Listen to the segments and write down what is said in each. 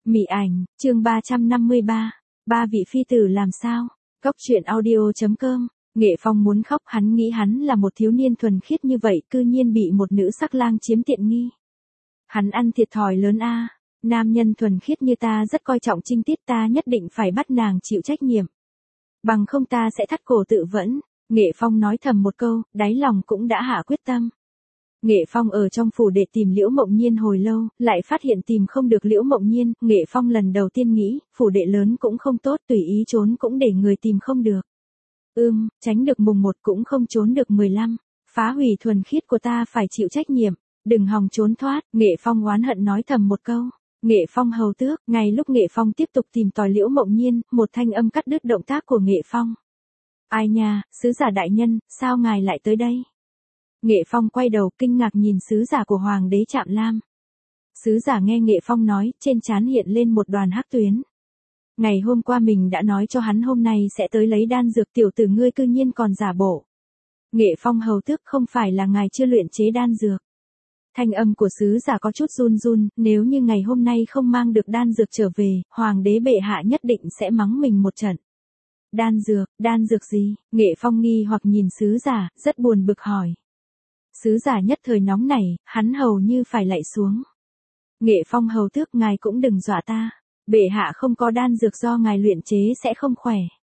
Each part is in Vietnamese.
Mị ảnh, chương 353. Ba vị phi tử làm sao? Cốc truyện audio.com. Nghệ Phong muốn khóc, hắn nghĩ hắn là một thiếu niên thuần khiết như vậy, cư nhiên bị một nữ sắc lang chiếm tiện nghi. Hắn ăn thiệt thòi lớn a. Nam nhân thuần khiết như ta rất coi trọng trinh tiết, ta nhất định phải bắt nàng chịu trách nhiệm. Bằng không ta sẽ thắt cổ tự vẫn. Nghệ Phong nói thầm một câu, đáy lòng cũng đã hạ quyết tâm. Nghệ Phong ở trong phủ để tìm Liễu Mộng Nhiên hồi lâu, lại phát hiện tìm không được Liễu Mộng Nhiên. Nghệ Phong lần đầu tiên nghĩ, phủ đệ lớn cũng không tốt, tùy ý trốn cũng để người tìm không được. Tránh được mùng 1 cũng không trốn được 15. Phá hủy thuần khiết của ta phải chịu trách nhiệm, đừng hòng trốn thoát. Nghệ Phong oán hận nói thầm một câu. Nghệ Phong hầu tước, ngay lúc Nghệ Phong tiếp tục tìm tòi Liễu Mộng Nhiên, một thanh âm cắt đứt động tác của Nghệ Phong. Ai nha, sứ giả đại nhân, sao ngài lại tới đây? Nghệ Phong quay đầu kinh ngạc nhìn sứ giả của Hoàng đế Trạm Lam. Sứ giả nghe Nghệ Phong nói, trên trán hiện lên một đoàn hắc tuyến. Ngày hôm qua mình đã nói cho hắn hôm nay sẽ tới lấy đan dược, tiểu tử ngươi cư nhiên còn giả bộ. Nghệ Phong hầu tước, không phải là ngài chưa luyện chế đan dược. Thanh âm của sứ giả có chút run run, nếu như ngày hôm nay không mang được đan dược trở về, Hoàng đế bệ hạ nhất định sẽ mắng mình một trận. Đan dược gì? Nghệ Phong nghi hoặc nhìn sứ giả, rất buồn bực hỏi. Sứ giả nhất thời nóng nảy, hắn hầu như phải lạy xuống. Nghệ Phong hầu tước, ngài cũng đừng dọa ta. Bệ hạ không có đan dược do ngài luyện chế sẽ không khỏe.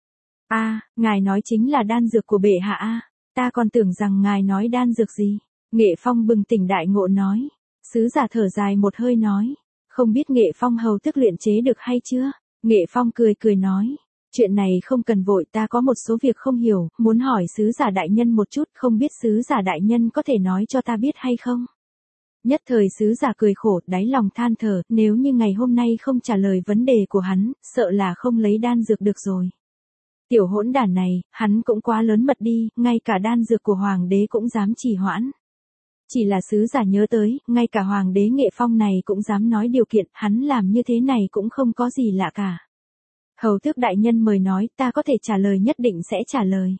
Ngài nói chính là đan dược của bệ hạ a. Ta còn tưởng rằng ngài nói đan dược gì. Nghệ Phong bừng tỉnh đại ngộ nói. Sứ giả thở dài một hơi nói. Không biết Nghệ Phong hầu tước luyện chế được hay chưa? Nghệ Phong cười nói. Chuyện này không cần vội, ta có một số việc không hiểu, muốn hỏi sứ giả đại nhân một chút, không biết sứ giả đại nhân có thể nói cho ta biết hay không? Nhất thời sứ giả cười khổ, đáy lòng than thở, nếu như ngày hôm nay không trả lời vấn đề của hắn, sợ là không lấy đan dược được rồi. Tiểu hỗn đản này, hắn cũng quá lớn mật đi, ngay cả đan dược của Hoàng đế cũng dám trì hoãn. Chỉ là sứ giả nhớ tới, ngay cả Hoàng đế Nghệ Phong này cũng dám nói điều kiện, hắn làm như thế này cũng không có gì lạ cả. Hầu tước đại nhân mời nói, ta có thể trả lời, nhất định sẽ trả lời.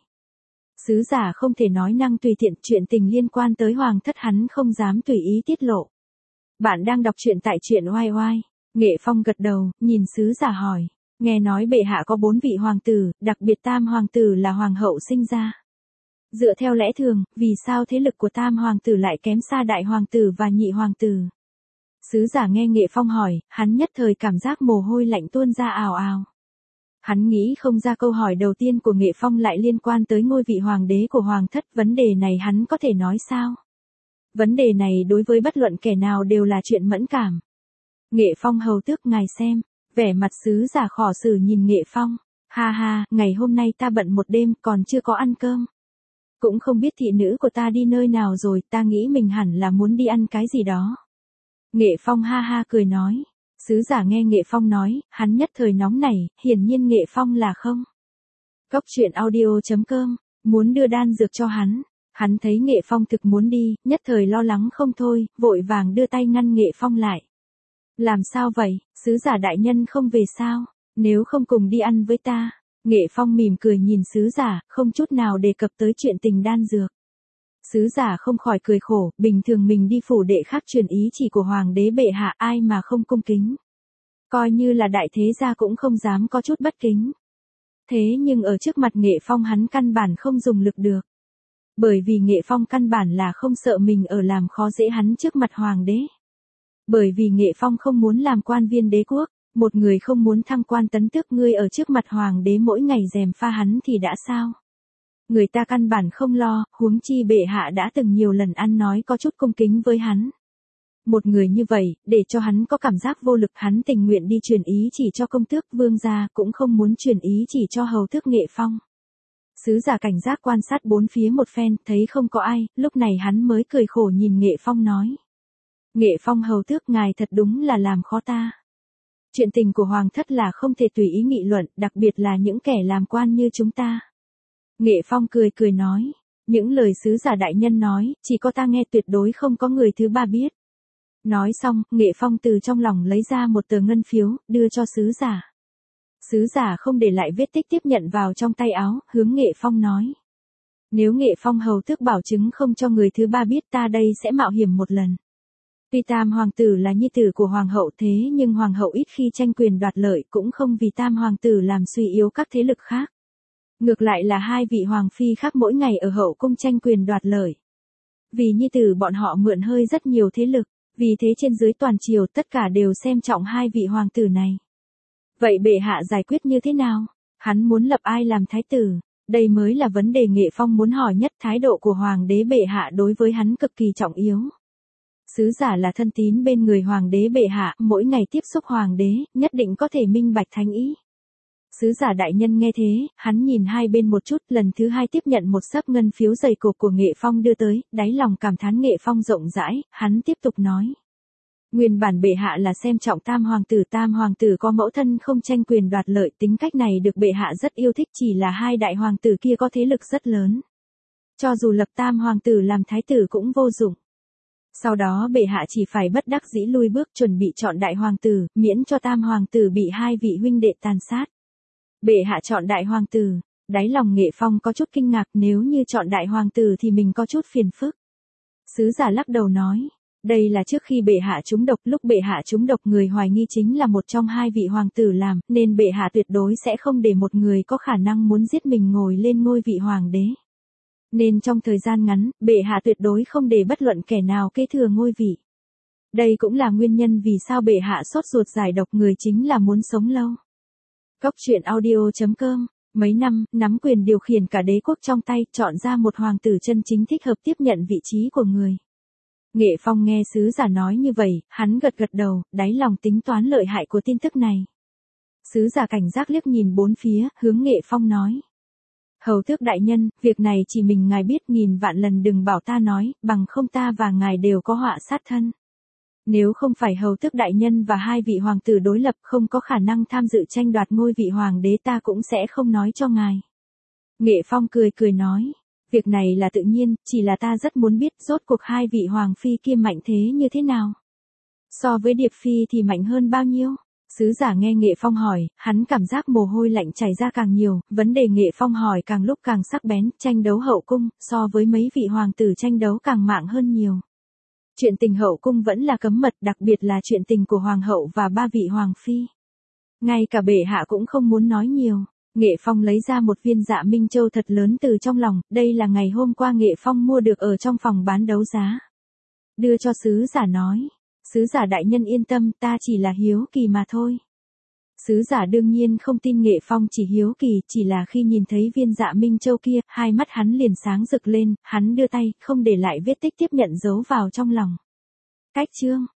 Sứ giả không thể nói năng tùy tiện, chuyện tình liên quan tới hoàng thất hắn không dám tùy ý tiết lộ. Bạn đang đọc truyện tại truyện oai oai. Nghệ Phong gật đầu, nhìn sứ giả hỏi. Nghe nói bệ hạ có 4 vị hoàng tử, đặc biệt tam hoàng tử là hoàng hậu sinh ra. Dựa theo lẽ thường, vì sao thế lực của tam hoàng tử lại kém xa đại hoàng tử và nhị hoàng tử? Sứ giả nghe Nghệ Phong hỏi, hắn nhất thời cảm giác mồ hôi lạnh tuôn ra ào ào. Hắn nghĩ không ra câu hỏi đầu tiên của Nghệ Phong lại liên quan tới ngôi vị hoàng đế của hoàng thất, vấn đề này hắn có thể nói sao? Vấn đề này đối với bất luận kẻ nào đều là chuyện mẫn cảm. Nghệ Phong hầu tước, ngài xem, vẻ mặt sứ giả khổ sở nhìn Nghệ Phong. Ha, ngày hôm nay ta bận một đêm còn chưa có ăn cơm. Cũng không biết thị nữ của ta đi nơi nào rồi, ta nghĩ mình hẳn là muốn đi ăn cái gì đó. Nghệ Phong ha cười nói. Sứ giả nghe Nghệ Phong nói, hắn nhất thời nóng nảy, hiển nhiên Nghệ Phong là không. Cốc truyện audio.com, muốn đưa đan dược cho hắn. Hắn thấy Nghệ Phong thực muốn đi, nhất thời lo lắng không thôi, vội vàng đưa tay ngăn Nghệ Phong lại. Làm sao vậy, sứ giả đại nhân không về sao, nếu không cùng đi ăn với ta. Nghệ Phong mỉm cười nhìn sứ giả, không chút nào đề cập tới chuyện tình đan dược. Sứ giả không khỏi cười khổ, bình thường mình đi phủ đệ khác truyền ý chỉ của Hoàng đế bệ hạ, ai mà không cung kính. Coi như là đại thế gia cũng không dám có chút bất kính. Thế nhưng ở trước mặt Nghệ Phong hắn căn bản không dùng lực được. Bởi vì Nghệ Phong căn bản là không sợ mình ở làm khó dễ hắn trước mặt Hoàng đế. Bởi vì Nghệ Phong không muốn làm quan viên đế quốc, một người không muốn thăng quan tấn tước, ngươi ở trước mặt Hoàng đế mỗi ngày gièm pha hắn thì đã sao? Người ta căn bản không lo, huống chi bệ hạ đã từng nhiều lần ăn nói có chút cung kính với hắn. Một người như vậy, để cho hắn có cảm giác vô lực, hắn tình nguyện đi truyền ý chỉ cho công tước vương gia, cũng không muốn truyền ý chỉ cho hầu tước Nghệ Phong. Sứ giả cảnh giác quan sát bốn phía một phen, thấy không có ai, lúc này hắn mới cười khổ nhìn Nghệ Phong nói. Nghệ Phong hầu tước, ngài thật đúng là làm khó ta. Chuyện tình của hoàng thất là không thể tùy ý nghị luận, đặc biệt là những kẻ làm quan như chúng ta. Nghệ Phong cười nói, những lời sứ giả đại nhân nói, chỉ có ta nghe, tuyệt đối không có người thứ ba biết. Nói xong, Nghệ Phong từ trong lòng lấy ra một tờ ngân phiếu, đưa cho sứ giả. Sứ giả không để lại vết tích tiếp nhận vào trong tay áo, hướng Nghệ Phong nói. Nếu Nghệ Phong hầu tước bảo chứng không cho người thứ ba biết, ta đây sẽ mạo hiểm một lần. Tuy tam hoàng tử là nhi tử của hoàng hậu thế nhưng hoàng hậu ít khi tranh quyền đoạt lợi cũng không vì tam hoàng tử làm suy yếu các thế lực khác. Ngược lại là hai vị hoàng phi khác mỗi ngày ở hậu cung tranh quyền đoạt lợi. Vì nhi tử bọn họ mượn hơi rất nhiều thế lực, vì thế trên dưới toàn triều tất cả đều xem trọng hai vị hoàng tử này. Vậy bệ hạ giải quyết như thế nào? Hắn muốn lập ai làm thái tử? Đây mới là vấn đề Nghệ Phong muốn hỏi nhất. Thái độ của hoàng đế bệ hạ đối với hắn cực kỳ trọng yếu. Sứ giả là thân tín bên người hoàng đế bệ hạ, mỗi ngày tiếp xúc hoàng đế, nhất định có thể minh bạch thánh ý. Sứ giả đại nhân nghe thế, hắn nhìn hai bên một chút, lần thứ hai tiếp nhận một xấp ngân phiếu dày cộp của Nghệ Phong đưa tới, đáy lòng cảm thán Nghệ Phong rộng rãi, hắn tiếp tục nói. Nguyên bản bệ hạ là xem trọng tam hoàng tử có mẫu thân không tranh quyền đoạt lợi, tính cách này được bệ hạ rất yêu thích, chỉ là hai đại hoàng tử kia có thế lực rất lớn. Cho dù lập tam hoàng tử làm thái tử cũng vô dụng. Sau đó bệ hạ chỉ phải bất đắc dĩ lui bước chuẩn bị chọn đại hoàng tử, miễn cho tam hoàng tử bị hai vị huynh đệ tàn sát. Bệ hạ chọn đại hoàng tử, đáy lòng Nghệ Phong có chút kinh ngạc, nếu như chọn đại hoàng tử thì mình có chút phiền phức. Sứ giả lắc đầu nói, đây là trước khi bệ hạ trúng độc, lúc bệ hạ trúng độc người hoài nghi chính là một trong hai vị hoàng tử làm, nên bệ hạ tuyệt đối sẽ không để một người có khả năng muốn giết mình ngồi lên ngôi vị hoàng đế. Nên trong thời gian ngắn, bệ hạ tuyệt đối không để bất luận kẻ nào kế thừa ngôi vị. Đây cũng là nguyên nhân vì sao bệ hạ sốt ruột giải độc người, chính là muốn sống lâu. Cốc truyện audio.com. Mấy năm, nắm quyền điều khiển cả đế quốc trong tay, chọn ra một hoàng tử chân chính thích hợp tiếp nhận vị trí của người. Nghệ Phong nghe sứ giả nói như vậy, hắn gật gật đầu, đáy lòng tính toán lợi hại của tin tức này. Sứ giả cảnh giác liếc nhìn bốn phía, hướng Nghệ Phong nói. Hầu tước đại nhân, việc này chỉ mình ngài biết, nghìn vạn lần đừng bảo ta nói, bằng không ta và ngài đều có họa sát thân. Nếu không phải hầu tước đại nhân và hai vị hoàng tử đối lập không có khả năng tham dự tranh đoạt ngôi vị hoàng đế, ta cũng sẽ không nói cho ngài. Nghệ Phong cười nói, việc này là tự nhiên, chỉ là ta rất muốn biết rốt cuộc hai vị hoàng phi kia mạnh thế như thế nào. So với Điệp Phi thì mạnh hơn bao nhiêu? Sứ giả nghe Nghệ Phong hỏi, hắn cảm giác mồ hôi lạnh chảy ra càng nhiều, vấn đề Nghệ Phong hỏi càng lúc càng sắc bén, tranh đấu hậu cung, so với mấy vị hoàng tử tranh đấu càng mạng hơn nhiều. Chuyện tình hậu cung vẫn là cấm mật, đặc biệt là chuyện tình của hoàng hậu và ba vị hoàng phi. Ngay cả bệ hạ cũng không muốn nói nhiều. Nghệ Phong lấy ra một viên Dạ Minh Châu thật lớn từ trong lòng, đây là ngày hôm qua Nghệ Phong mua được ở trong phòng bán đấu giá. Đưa cho sứ giả nói, sứ giả đại nhân yên tâm, ta chỉ là hiếu kỳ mà thôi. Sứ giả đương nhiên không tin Nghệ Phong chỉ hiếu kỳ, chỉ là khi nhìn thấy viên Dạ Minh Châu kia, hai mắt hắn liền sáng rực lên, hắn đưa tay, không để lại vết tích tiếp nhận giấu vào trong lòng. Cách chương